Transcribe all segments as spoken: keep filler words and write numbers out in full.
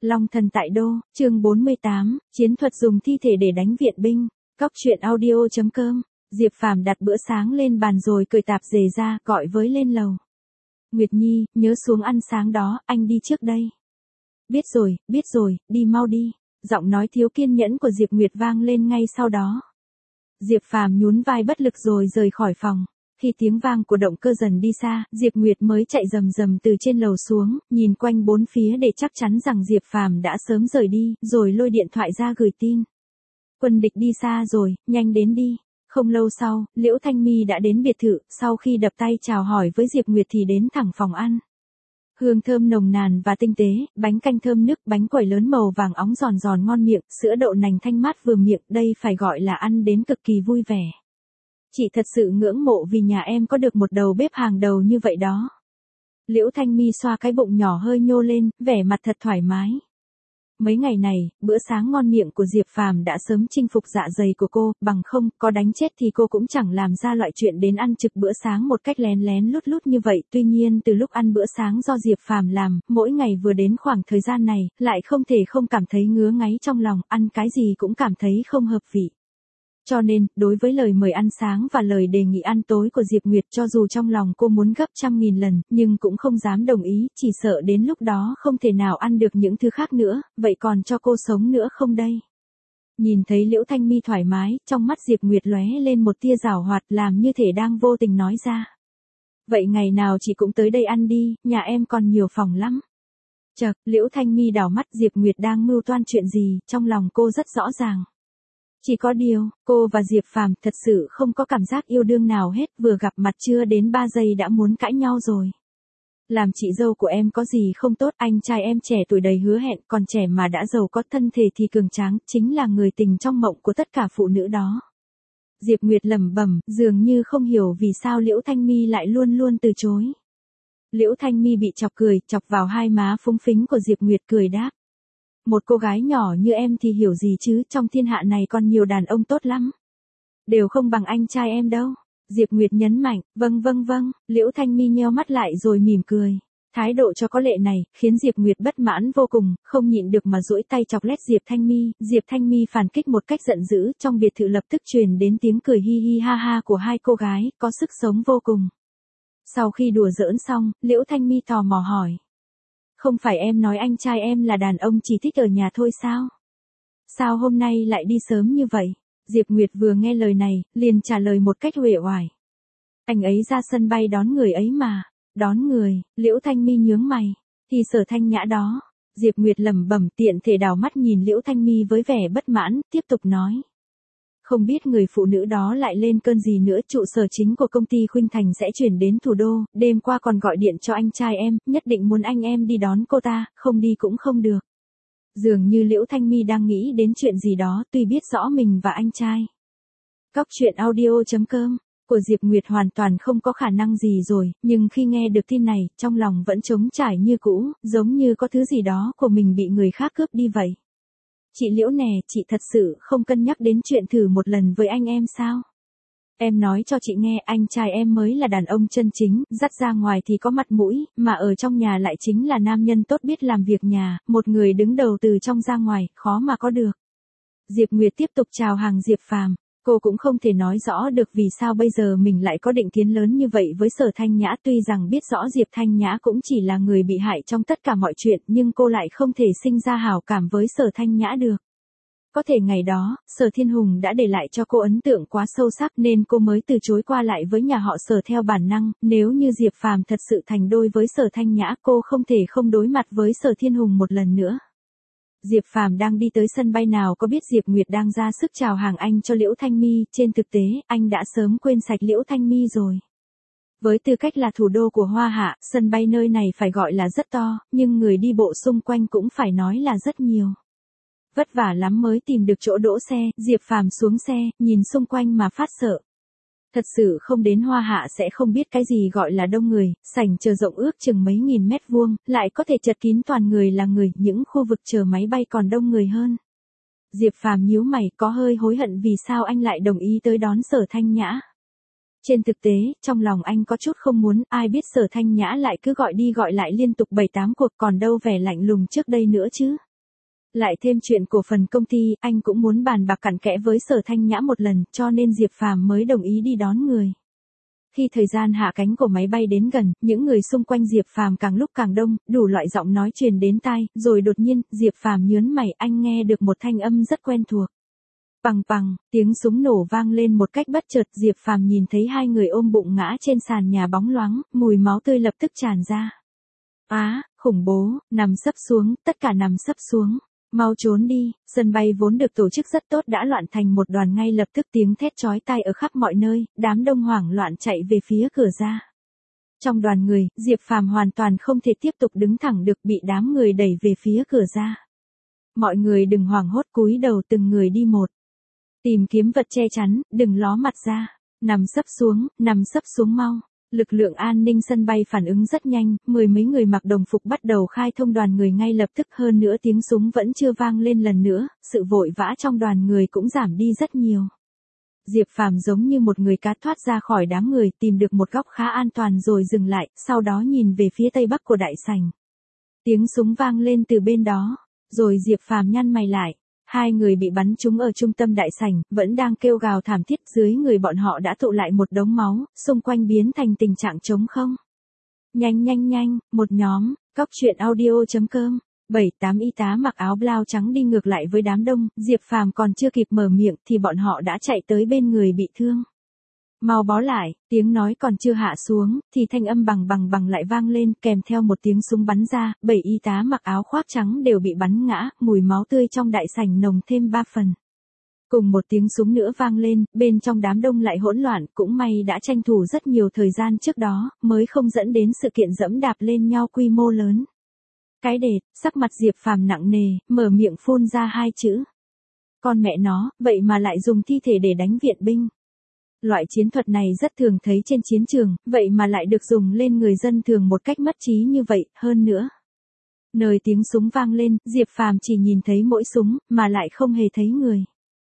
Long thần tại đô, chương bốn mươi tám, chiến thuật dùng thi thể để đánh viện binh. Cóc truyện audio chấm com. Diệp Phàm đặt bữa sáng lên bàn rồi cởi tạp dề ra, gọi với lên lầu. Nguyệt Nhi, nhớ xuống ăn sáng đó, anh đi trước đây. Biết rồi, biết rồi, đi mau đi. Giọng nói thiếu kiên nhẫn của Diệp Nguyệt vang lên ngay sau đó. Diệp Phàm nhún vai bất lực rồi rời khỏi phòng. Khi tiếng vang của động cơ dần đi xa, Diệp Nguyệt mới chạy rầm rầm từ trên lầu xuống, nhìn quanh bốn phía để chắc chắn rằng Diệp Phàm đã sớm rời đi, rồi lôi điện thoại ra gửi tin. Quân địch đi xa rồi, nhanh đến đi. Không lâu sau, Liễu Thanh My đã đến biệt thự, sau khi đập tay chào hỏi với Diệp Nguyệt thì đến thẳng phòng ăn. Hương thơm nồng nàn và tinh tế, bánh canh thơm nức, bánh quẩy lớn màu vàng óng giòn giòn ngon miệng, sữa đậu nành thanh mát vừa miệng, đây phải gọi là ăn đến cực kỳ vui vẻ. Chị thật sự ngưỡng mộ vì nhà em có được một đầu bếp hàng đầu như vậy đó. Liễu Thanh My xoa cái bụng nhỏ hơi nhô lên, vẻ mặt thật thoải mái. Mấy ngày này, bữa sáng ngon miệng của Diệp Phàm đã sớm chinh phục dạ dày của cô, bằng không, có đánh chết thì cô cũng chẳng làm ra loại chuyện đến ăn trực bữa sáng một cách lén lén lút lút như vậy. Tuy nhiên từ lúc ăn bữa sáng do Diệp Phàm làm, mỗi ngày vừa đến khoảng thời gian này, lại không thể không cảm thấy ngứa ngáy trong lòng, ăn cái gì cũng cảm thấy không hợp vị. Cho nên, đối với lời mời ăn sáng và lời đề nghị ăn tối của Diệp Nguyệt, cho dù trong lòng cô muốn gấp trăm nghìn lần, nhưng cũng không dám đồng ý, chỉ sợ đến lúc đó không thể nào ăn được những thứ khác nữa, vậy còn cho cô sống nữa không đây? Nhìn thấy Liễu Thanh My thoải mái, trong mắt Diệp Nguyệt lóe lên một tia giảo hoạt, làm như thể đang vô tình nói ra. Vậy ngày nào chị cũng tới đây ăn đi, nhà em còn nhiều phòng lắm. Chợt, Liễu Thanh My đảo mắt Diệp Nguyệt đang mưu toan chuyện gì, trong lòng cô rất rõ ràng. Chỉ có điều, cô và Diệp Phàm thật sự không có cảm giác yêu đương nào hết, vừa gặp mặt chưa đến ba giây đã muốn cãi nhau rồi. Làm chị dâu của em có gì không tốt, anh trai em trẻ tuổi đầy hứa hẹn, còn trẻ mà đã giàu có thân thể thì cường tráng, chính là người tình trong mộng của tất cả phụ nữ đó. Diệp Nguyệt lẩm bẩm, dường như không hiểu vì sao Liễu Thanh My lại luôn luôn từ chối. Liễu Thanh My bị chọc cười, chọc vào hai má phúng phính của Diệp Nguyệt, cười đáp. Một cô gái nhỏ như em thì hiểu gì chứ, trong thiên hạ này còn nhiều đàn ông tốt lắm. Đều không bằng anh trai em đâu. Diệp Nguyệt nhấn mạnh, vâng vâng vâng, Liễu Thanh My nheo mắt lại rồi mỉm cười. Thái độ cho có lệ này, khiến Diệp Nguyệt bất mãn vô cùng, không nhịn được mà duỗi tay chọc lét Diệp Thanh My. Diệp Thanh My phản kích một cách giận dữ, trong biệt thự lập tức truyền đến tiếng cười hi hi ha ha của hai cô gái, có sức sống vô cùng. Sau khi đùa giỡn xong, Liễu Thanh My tò mò hỏi. Không phải em nói anh trai em là đàn ông chỉ thích ở nhà thôi sao? Sao hôm nay lại đi sớm như vậy? Diệp Nguyệt vừa nghe lời này, liền trả lời một cách uể oải. Anh ấy ra sân bay đón người ấy mà. Đón người, Liễu Thanh My nhướng mày. Thì Sở Thanh Nhã đó. Diệp Nguyệt lẩm bẩm, tiện thể đảo mắt nhìn Liễu Thanh My với vẻ bất mãn, tiếp tục nói. Không biết người phụ nữ đó lại lên cơn gì nữa, trụ sở chính của công ty Khuynh Thành sẽ chuyển đến thủ đô, đêm qua còn gọi điện cho anh trai em, nhất định muốn anh em đi đón cô ta, không đi cũng không được. Dường như Liễu Thanh My đang nghĩ đến chuyện gì đó, tuy biết rõ mình và anh trai. Cóc truyện audio chấm com của Diệp Nguyệt hoàn toàn không có khả năng gì rồi, nhưng khi nghe được tin này, trong lòng vẫn trống trải như cũ, giống như có thứ gì đó của mình bị người khác cướp đi vậy. Chị Liễu nè, chị thật sự không cân nhắc đến chuyện thử một lần với anh em sao? Em nói cho chị nghe, anh trai em mới là đàn ông chân chính, dắt ra ngoài thì có mặt mũi, mà ở trong nhà lại chính là nam nhân tốt biết làm việc nhà, một người đứng đầu từ trong ra ngoài, khó mà có được. Diệp Nguyệt tiếp tục chào hàng Diệp Phàm. Cô cũng không thể nói rõ được vì sao bây giờ mình lại có định kiến lớn như vậy với Sở Thanh Nhã, tuy rằng biết rõ Diệp Thanh Nhã cũng chỉ là người bị hại trong tất cả mọi chuyện, nhưng cô lại không thể sinh ra hảo cảm với Sở Thanh Nhã được. Có thể ngày đó, Sở Thiên Hùng đã để lại cho cô ấn tượng quá sâu sắc nên cô mới từ chối qua lại với nhà họ Sở theo bản năng, nếu như Diệp Phàm thật sự thành đôi với Sở Thanh Nhã, cô không thể không đối mặt với Sở Thiên Hùng một lần nữa. Diệp Phàm đang đi tới sân bay nào có biết Diệp Nguyệt đang ra sức chào hàng anh cho Liễu Thanh My, trên thực tế, anh đã sớm quên sạch Liễu Thanh My rồi. Với tư cách là thủ đô của Hoa Hạ, sân bay nơi này phải gọi là rất to, nhưng người đi bộ xung quanh cũng phải nói là rất nhiều. Vất vả lắm mới tìm được chỗ đỗ xe, Diệp Phàm xuống xe, nhìn xung quanh mà phát sợ. Thật sự không đến Hoa Hạ sẽ không biết cái gì gọi là đông người, sảnh chờ rộng ước chừng mấy nghìn mét vuông, lại có thể chật kín toàn người là người, những khu vực chờ máy bay còn đông người hơn. Diệp Phàm nhíu mày, có hơi hối hận vì sao anh lại đồng ý tới đón Sở Thanh Nhã. Trên thực tế, trong lòng anh có chút không muốn, ai biết Sở Thanh Nhã lại cứ gọi đi gọi lại liên tục bảy tám cuộc, còn đâu vẻ lạnh lùng trước đây nữa chứ. Lại thêm chuyện cổ phần công ty, anh cũng muốn bàn bạc cặn kẽ với Sở Thanh Nhã một lần, cho nên Diệp Phàm mới đồng ý đi đón người. Khi thời gian hạ cánh của máy bay đến gần, những người xung quanh Diệp Phàm càng lúc càng đông, đủ loại giọng nói truyền đến tai, rồi đột nhiên, Diệp Phàm nhớn mày, anh nghe được một thanh âm rất quen thuộc. Pằng pằng, tiếng súng nổ vang lên một cách bất chợt, Diệp Phàm nhìn thấy hai người ôm bụng ngã trên sàn nhà bóng loáng, mùi máu tươi lập tức tràn ra. Á, khủng bố, nằm sấp xuống, tất cả nằm sấp xuống. Mau trốn đi, sân bay vốn được tổ chức rất tốt đã loạn thành một đoàn, ngay lập tức tiếng thét chói tai ở khắp mọi nơi, đám đông hoảng loạn chạy về phía cửa ra. Trong đoàn người, Diệp Phàm hoàn toàn không thể tiếp tục đứng thẳng được, bị đám người đẩy về phía cửa ra. Mọi người đừng hoảng hốt, cúi đầu từng người đi một. Tìm kiếm vật che chắn, đừng ló mặt ra. Nằm sấp xuống, nằm sấp xuống mau. Lực lượng an ninh sân bay phản ứng rất nhanh, mười mấy người mặc đồng phục bắt đầu khai thông đoàn người ngay lập tức, hơn nữa tiếng súng vẫn chưa vang lên lần nữa, sự vội vã trong đoàn người cũng giảm đi rất nhiều. Diệp Phàm giống như một người cá thoát ra khỏi đám người, tìm được một góc khá an toàn rồi dừng lại, sau đó nhìn về phía tây bắc của đại sảnh. Tiếng súng vang lên từ bên đó, rồi Diệp Phàm nhăn mày lại. Hai người bị bắn trúng ở trung tâm đại sảnh, vẫn đang kêu gào thảm thiết, dưới người bọn họ đã tụ lại một đống máu, xung quanh biến thành tình trạng trống không. Nhanh nhanh nhanh, một nhóm, cóc truyện audio chấm com, bảy tám y tá mặc áo blau trắng đi ngược lại với đám đông, Diệp Phàm còn chưa kịp mở miệng thì bọn họ đã chạy tới bên người bị thương. Mau bó lại, tiếng nói còn chưa hạ xuống, thì thanh âm bằng bằng bằng lại vang lên, kèm theo một tiếng súng bắn ra, bảy y tá mặc áo khoác trắng đều bị bắn ngã, mùi máu tươi trong đại sảnh nồng thêm ba phần. Cùng một tiếng súng nữa vang lên, bên trong đám đông lại hỗn loạn, cũng may đã tranh thủ rất nhiều thời gian trước đó, mới không dẫn đến sự kiện dẫm đạp lên nhau quy mô lớn. Cái đệt, sắc mặt Diệp Phàm nặng nề, mở miệng phun ra hai chữ. Con mẹ nó, vậy mà lại dùng thi thể để đánh viện binh. Loại chiến thuật này rất thường thấy trên chiến trường, vậy mà lại được dùng lên người dân thường một cách mất trí như vậy, hơn nữa. Nơi tiếng súng vang lên, Diệp Phàm chỉ nhìn thấy mỗi súng, mà lại không hề thấy người.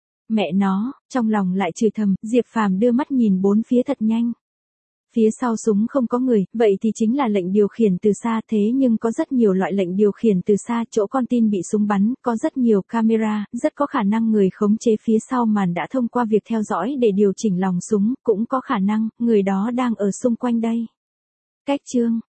Mẹ nó, trong lòng lại chửi thầm, Diệp Phàm đưa mắt nhìn bốn phía thật nhanh. Phía sau súng không có người, vậy thì chính là lệnh điều khiển từ xa, thế nhưng có rất nhiều loại lệnh điều khiển từ xa, chỗ con tin bị súng bắn, có rất nhiều camera, rất có khả năng người khống chế phía sau màn đã thông qua việc theo dõi để điều chỉnh lòng súng, cũng có khả năng, người đó đang ở xung quanh đây. Cách chương